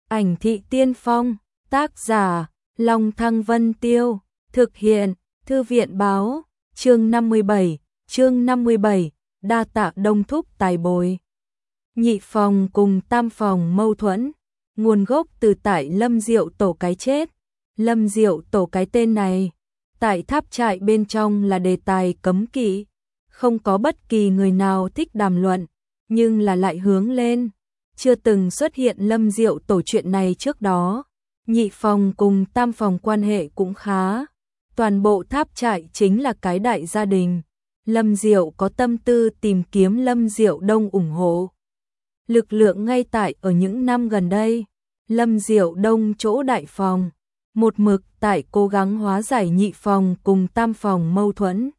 Ảnh thị tiên phong, tác giả, Long Thăng Vân Tiêu, thực hiện, Thư viện báo, chương 57, đa tạ Đông Thúc tài bồi. Nhị phòng cùng tam phòng mâu thuẫn, nguồn gốc từ tại Lâm Diệu Tổ cái chết. Lâm Diệu Tổ cái tên này, tại tháp trại bên trong là đề tài cấm kỵ, không có bất kỳ người nào thích đàm luận, nhưng là lại hướng lên. Chưa từng xuất hiện Lâm Diệu Tổ chuyện này trước đó, nhị phòng cùng tam phòng quan hệ cũng khá. Toàn bộ tháp trại chính là cái đại gia đình. Lâm Diệu có tâm tư tìm kiếm Lâm Diệu Đông ủng hộ lực lượng ngay tại ở những năm gần đây. Lâm Diệu Đông chỗ đại phòng, một mực tại cố gắng hóa giải nhị phòng cùng tam phòng mâu thuẫn.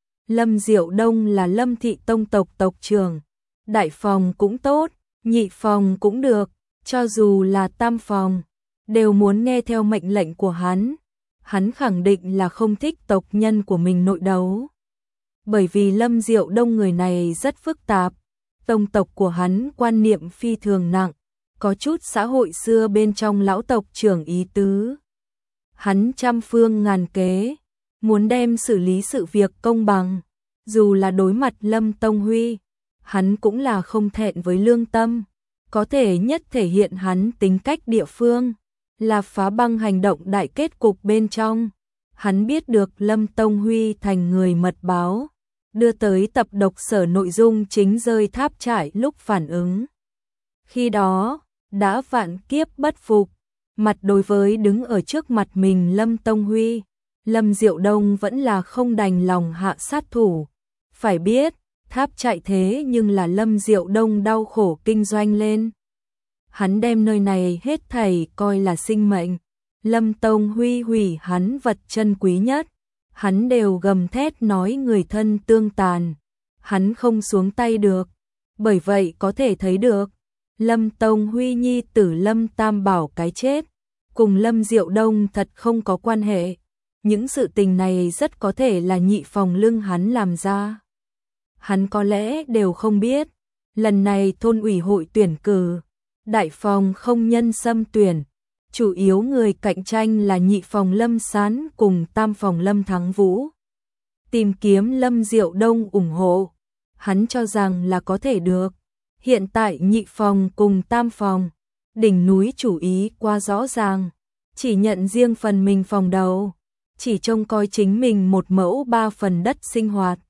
Lâm Diệu Đông là Lâm thị tông tộc tộc trưởng, đại phòng cũng tốt, nhị phòng cũng được, cho dù là tam phòng, đều muốn nghe theo mệnh lệnh của hắn. Hắn khẳng định là không thích tộc nhân của mình nội đấu. Bởi vì Lâm Diệu Đông người này rất phức tạp, tông tộc của hắn quan niệm phi thường nặng, có chút xã hội xưa bên trong lão tộc trưởng ý tứ. Hắn trăm phương ngàn kế, muốn đem xử lý sự việc công bằng, dù là đối mặt Lâm Tông Huy, hắn cũng là không thẹn với lương tâm. Có thể nhất thể hiện hắn tính cách địa phương, là phá băng hành động đại kết cục bên trong. Hắn biết được Lâm Tông Huy thành người mật báo, đưa tới tập độc sở nội dung chính rơi tháp trại lúc phản ứng. Khi đó, đã vạn kiếp bất phục, mặt đối với đứng ở trước mặt mình Lâm Tông Huy, Lâm Diệu Đông vẫn là không đành lòng hạ sát thủ. Phải biết, tháp trại thế nhưng là Lâm Diệu Đông đau khổ kinh doanh lên. Hắn đem nơi này hết thảy coi là sinh mệnh. Lâm Tông Huy hủy hắn vật chân quý nhất, hắn đều gầm thét nói người thân tương tàn, hắn không xuống tay được. Bởi vậy có thể thấy được, Lâm Tông Huy nhi tử Lâm Tam Bảo cái chết, cùng Lâm Diệu Đông thật không có quan hệ. Những sự tình này rất có thể là nhị phòng lưng hắn làm ra. Hắn có lẽ đều không biết, lần này thôn ủy hội tuyển cử, đại phòng không nhân xâm tuyển, chủ yếu người cạnh tranh là nhị phòng Lâm Sán cùng tam phòng Lâm Thắng Vũ. Tìm kiếm Lâm Diệu Đông ủng hộ, hắn cho rằng là có thể được. Hiện tại nhị phòng cùng tam phòng, đỉnh núi chủ ý qua rõ ràng, chỉ nhận riêng phần mình phòng đầu, chỉ trông coi chính mình một mẫu ba phần đất sinh hoạt.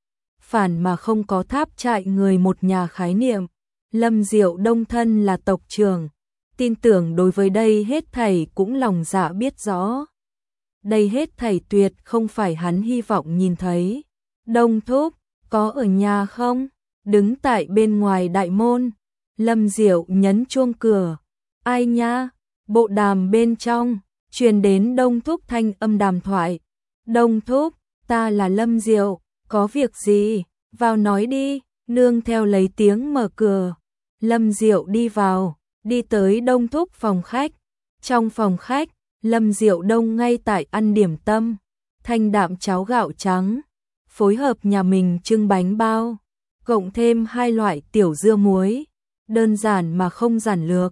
Phản mà không có tháp trại người một nhà khái niệm. Lâm Diệu Đông thân là tộc trưởng, tin tưởng đối với đây hết thảy cũng lòng dạ biết rõ. Đây hết thảy tuyệt không phải hắn hy vọng nhìn thấy. Đông Thúc, có ở nhà không? Đứng tại bên ngoài đại môn, Lâm Diệu nhấn chuông cửa. Ai nha? Bộ đàm bên trong, truyền đến Đông Thúc thanh âm đàm thoại. Đông Thúc, ta là Lâm Diệu, có việc gì? Vào nói đi, nương theo lấy tiếng mở cửa. Lâm Diệu đi vào, đi tới Đông Thúc phòng khách. Trong phòng khách, Lâm Diệu Đông ngay tại ăn điểm tâm, thanh đạm cháo gạo trắng, phối hợp nhà mình trưng bánh bao, cộng thêm 2 loại tiểu dưa muối, đơn giản mà không giản lược.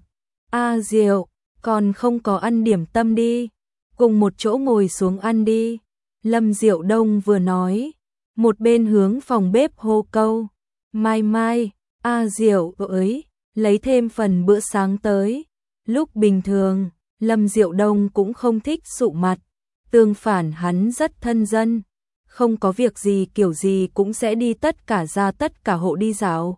Diệu, còn không có ăn điểm tâm đi, cùng một chỗ ngồi xuống ăn đi. Lâm Diệu Đông vừa nói, một bên hướng phòng bếp hô câu. Mai, Diệu ơi, lấy thêm phần bữa sáng tới. Lúc bình thường, Lâm Diệu Đông cũng không thích sụ mặt, tương phản hắn rất thân dân, không có việc gì kiểu gì cũng sẽ đi tất cả ra tất cả hộ đi dạo.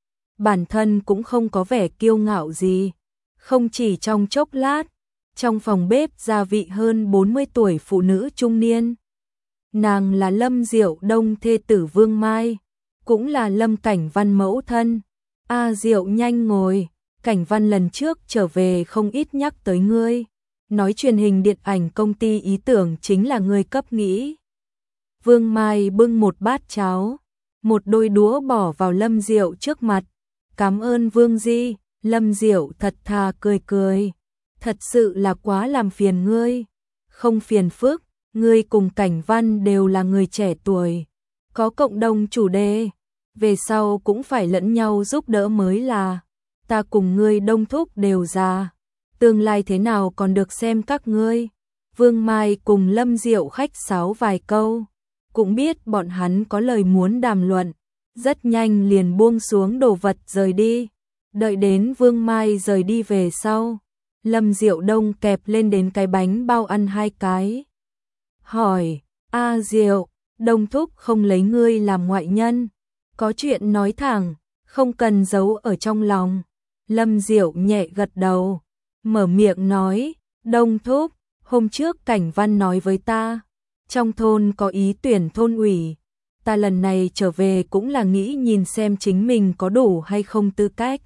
Bản thân cũng không có vẻ kiêu ngạo gì. Không chỉ trong chốc lát, trong phòng bếp gia vị hơn 40 tuổi phụ nữ trung niên. Nàng là Lâm Diệu Đông thê tử Vương Mai, cũng là Lâm Cảnh Văn mẫu thân. Diệu nhanh ngồi, Cảnh Văn lần trước trở về không ít nhắc tới ngươi, nói truyền hình điện ảnh công ty ý tưởng chính là ngươi cấp nghĩ. Vương Mai bưng một bát cháo, một đôi đũa bỏ vào Lâm Diệu trước mặt. Cảm ơn Vương Di. Lâm Diệu thật thà cười cười. Thật sự là quá làm phiền ngươi. Không phiền phức, ngươi cùng Cảnh Văn đều là người trẻ tuổi, có cộng đồng chủ đề, về sau cũng phải lẫn nhau giúp đỡ mới là. Ta cùng ngươi Đông Thúc đều già, tương lai thế nào còn được xem các ngươi. Vương Mai cùng Lâm Diệu khách sáo vài câu, cũng biết bọn hắn có lời muốn đàm luận, rất nhanh liền buông xuống đồ vật rời đi. Đợi đến Vương Mai rời đi về sau, Lâm Diệu Đông kẹp lên đến cái bánh bao ăn 2 cái. Hỏi, A Diệu, Đông thúc không lấy ngươi làm ngoại nhân, có chuyện nói thẳng, không cần giấu ở trong lòng. Lâm Diệu nhẹ gật đầu, mở miệng nói, Đông thúc, hôm trước Cảnh Văn nói với ta, trong thôn có ý tuyển thôn ủy, ta lần này trở về cũng là nghĩ nhìn xem chính mình có đủ hay không tư cách.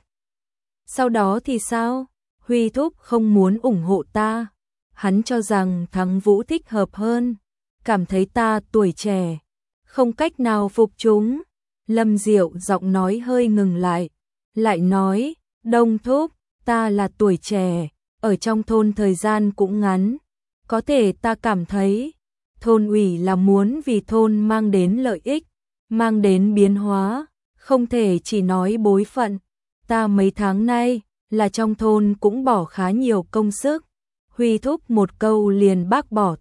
Sau đó thì sao? Huy thúc không muốn ủng hộ ta, hắn cho rằng Thắng Vũ thích hợp hơn, cảm thấy ta tuổi trẻ, không cách nào phục chúng. Lâm Diệu giọng nói hơi ngừng lại nói, Đông thúc, ta là tuổi trẻ, ở trong thôn thời gian cũng ngắn, có thể ta cảm thấy thôn ủy là muốn vì thôn mang đến lợi ích, mang đến biến hóa, không thể chỉ nói bối phận. Ta mấy tháng nay là trong thôn cũng bỏ khá nhiều công sức, Huy thúc một câu liền bác bỏ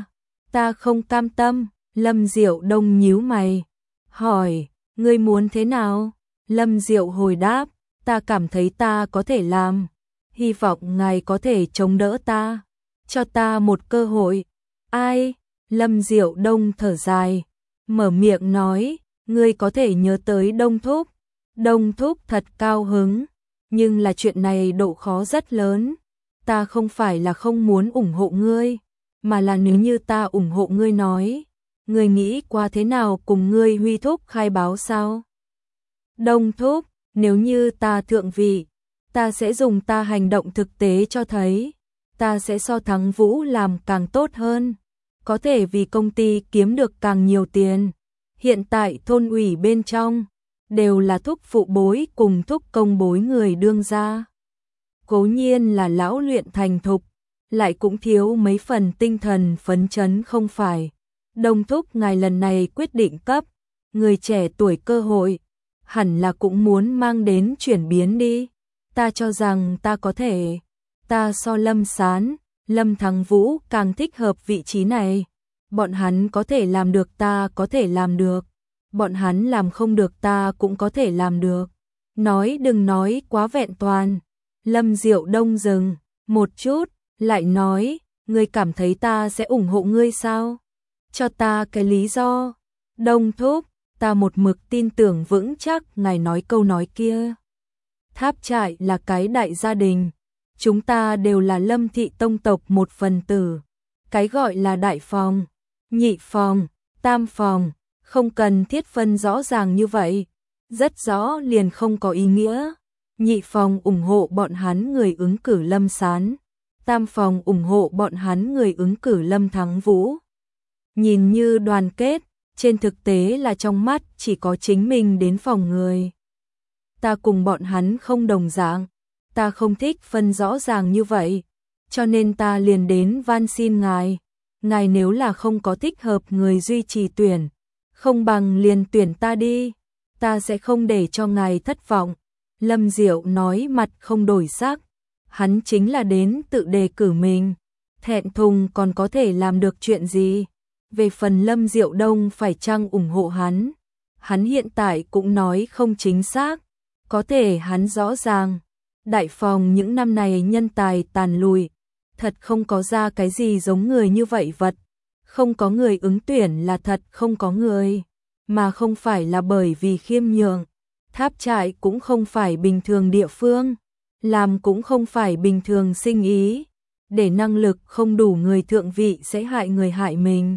ta không cam tâm. Lâm Diệu Đông nhíu mày, hỏi, ngươi muốn thế nào? Lâm Diệu hồi đáp, ta cảm thấy ta có thể làm, hy vọng ngài có thể chống đỡ ta, cho ta một cơ hội. Ai? Lâm Diệu Đông thở dài, mở miệng nói, ngươi có thể nhớ tới Đông thúc. Đông thúc thật cao hứng, nhưng là chuyện này độ khó rất lớn. Ta không phải là không muốn ủng hộ ngươi, mà là nếu như ta ủng hộ ngươi nói, ngươi nghĩ qua thế nào cùng ngươi Huy thúc khai báo sao? Đông thúc, nếu như ta thượng vị, ta sẽ dùng ta hành động thực tế cho thấy, ta sẽ so Thắng Vũ làm càng tốt hơn, có thể vì công ty kiếm được càng nhiều tiền. Hiện tại thôn ủy bên trong đều là thúc phụ bối cùng thúc công bối người đương gia. Cố nhiên là lão luyện thành thục, lại cũng thiếu mấy phần tinh thần phấn chấn không phải. Đông thúc ngài lần này quyết định cấp người trẻ tuổi cơ hội, hẳn là cũng muốn mang đến chuyển biến đi. Ta cho rằng ta có thể, ta so Lâm Sán, Lâm Thắng Vũ càng thích hợp vị trí này. Bọn hắn có thể làm được ta có thể làm được, bọn hắn làm không được ta cũng có thể làm được. Nói đừng nói quá vẹn toàn. Lâm Diệu Đông dừng một chút, lại nói, ngươi cảm thấy ta sẽ ủng hộ ngươi sao? Cho ta cái lý do. Đông thúc, ta một mực tin tưởng vững chắc ngài nói câu nói kia. Tháp Trại là cái đại gia đình, chúng ta đều là Lâm thị tông tộc một phần tử. Cái gọi là đại phòng, nhị phòng, tam phòng, không cần thiết phân rõ ràng như vậy, rất rõ liền không có ý nghĩa. Nhị phòng ủng hộ bọn hắn người ứng cử Lâm Sán, tam phòng ủng hộ bọn hắn người ứng cử Lâm Thắng Vũ. Nhìn như đoàn kết, trên thực tế là trong mắt chỉ có chính mình đến phòng người. Ta cùng bọn hắn không đồng dạng, ta không thích phân rõ ràng như vậy, cho nên ta liền đến van xin ngài. Ngài nếu là không có thích hợp người duy trì tuyển, không bằng liền tuyển ta đi, ta sẽ không để cho ngài thất vọng. Lâm Diệu nói mặt không đổi sắc, hắn chính là đến tự đề cử mình, thẹn thùng còn có thể làm được chuyện gì. Về phần Lâm Diệu Đông phải chăng ủng hộ hắn hiện tại cũng nói không chính xác, có thể hắn rõ ràng, đại phòng những năm này nhân tài tàn lùi, thật không có ra cái gì giống người như vậy vật, không có người ứng tuyển là thật không có người, mà không phải là bởi vì khiêm nhường. Tháp Trại cũng không phải bình thường địa phương, làm cũng không phải bình thường sinh ý, để năng lực không đủ người thượng vị sẽ hại người hại mình.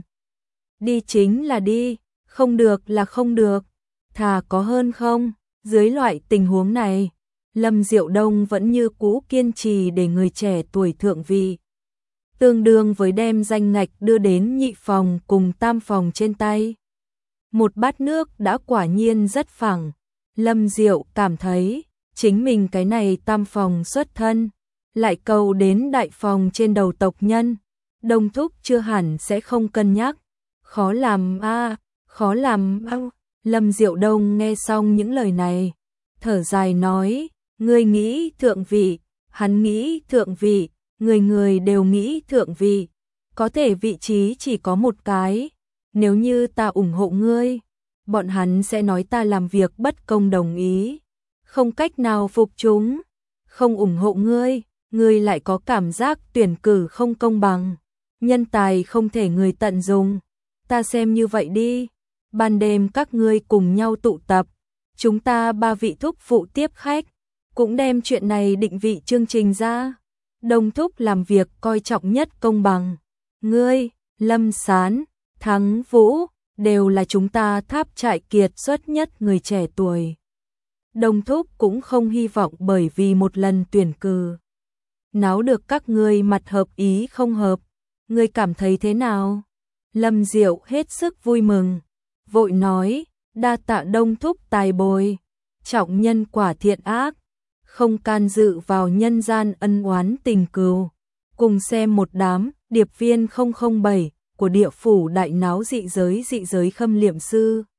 Đi chính là đi, không được là không được, thà có hơn không. Dưới loại tình huống này, Lâm Diệu Đông vẫn như cũ kiên trì để người trẻ tuổi thượng vị, tương đương với đem danh ngạch đưa đến nhị phòng cùng tam phòng trên tay. Một bát nước đã quả nhiên rất phẳng. Lâm Diệu cảm thấy chính mình cái này tam phòng xuất thân, lại cầu đến đại phòng trên đầu tộc nhân, Đông thúc chưa hẳn sẽ không cân nhắc. Khó làm khó làm a. Lâm Diệu Đông nghe xong những lời này, thở dài nói, ngươi nghĩ thượng vị, Hắn nghĩ thượng vị, người người đều nghĩ thượng vị, có thể vị trí chỉ có một cái, nếu như ta ủng hộ ngươi, bọn hắn sẽ nói ta làm việc bất công đồng ý, không cách nào phục chúng, không ủng hộ ngươi lại có cảm giác tuyển cử không công bằng, nhân tài không thể người tận dụng, ta xem như vậy đi, ban đêm các ngươi cùng nhau tụ tập, chúng ta 3 vị thúc phụ tiếp khách, cũng đem chuyện này định vị chương trình ra. Đồng thúc làm việc coi trọng nhất công bằng. Ngươi, Lâm Sán, Thắng Vũ, đều là chúng ta Tháp Trại kiệt xuất nhất người trẻ tuổi. Đồng thúc cũng không hy vọng bởi vì một lần tuyển cử náo được các ngươi mặt hợp ý không hợp. Ngươi cảm thấy thế nào? Lâm Diệu hết sức vui mừng, vội nói, đa tạ Đông thúc tài bồi, trọng nhân quả thiện ác, không can dự vào nhân gian ân oán tình cừu. Cùng xem một đám điệp viên 007 của địa phủ đại náo dị giới khâm liệm sư.